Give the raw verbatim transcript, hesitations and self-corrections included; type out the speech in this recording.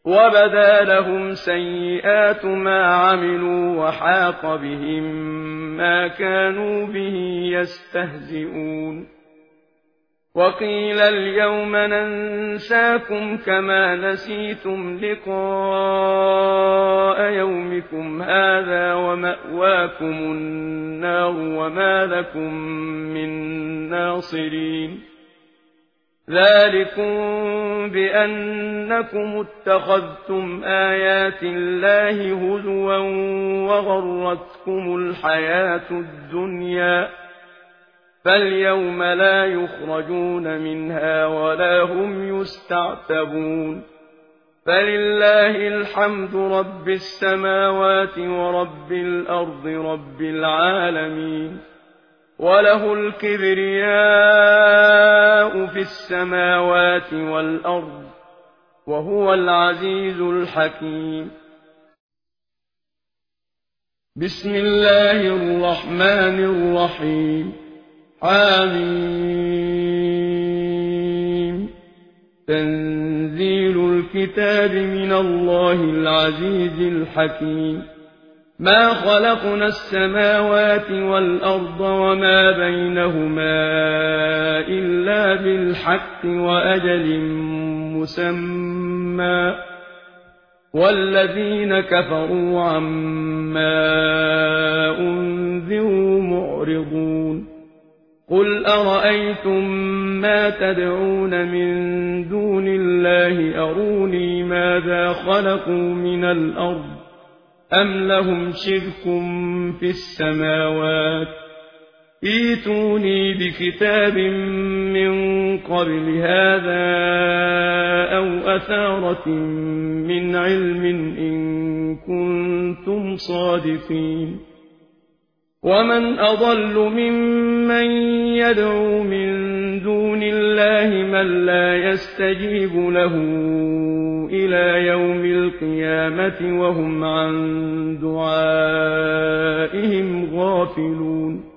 وبدا لهم سيئات ما عملوا وحاق بهم ما كانوا به يستهزئون وقيل اليوم ننساكم كما نسيتم لقاء يومكم هذا ومأواكم النار وما لكم من ناصرين ذلكم بأنكم اتخذتم آيات الله هزوا وغرتكم الحياة الدنيا فاليوم لا يخرجون منها ولا هم يستعتبون فلله الحمد رب السماوات ورب الأرض رب العالمين وله الكبرياء في السماوات والأرض وهو العزيز الحكيم بسم الله الرحمن الرحيم حميم تنزيل الكتاب من الله العزيز الحكيم ما خلقنا السماوات والأرض وما بينهما إلا بالحق وأجل مسمى والذين كفروا عما أنذروا معرضون قل أرأيتم ما تدعون من دون الله أروني ماذا خلقوا من الأرض أم لهم شرك في السماوات ائتوني بكتاب من قبل هذا أو أثارة من علم إن كنتم صادقين ومن أضل ممن يدعو من دون الله من لا يستجيب له إلى يوم القيامة وهم عن دعائهم غافلون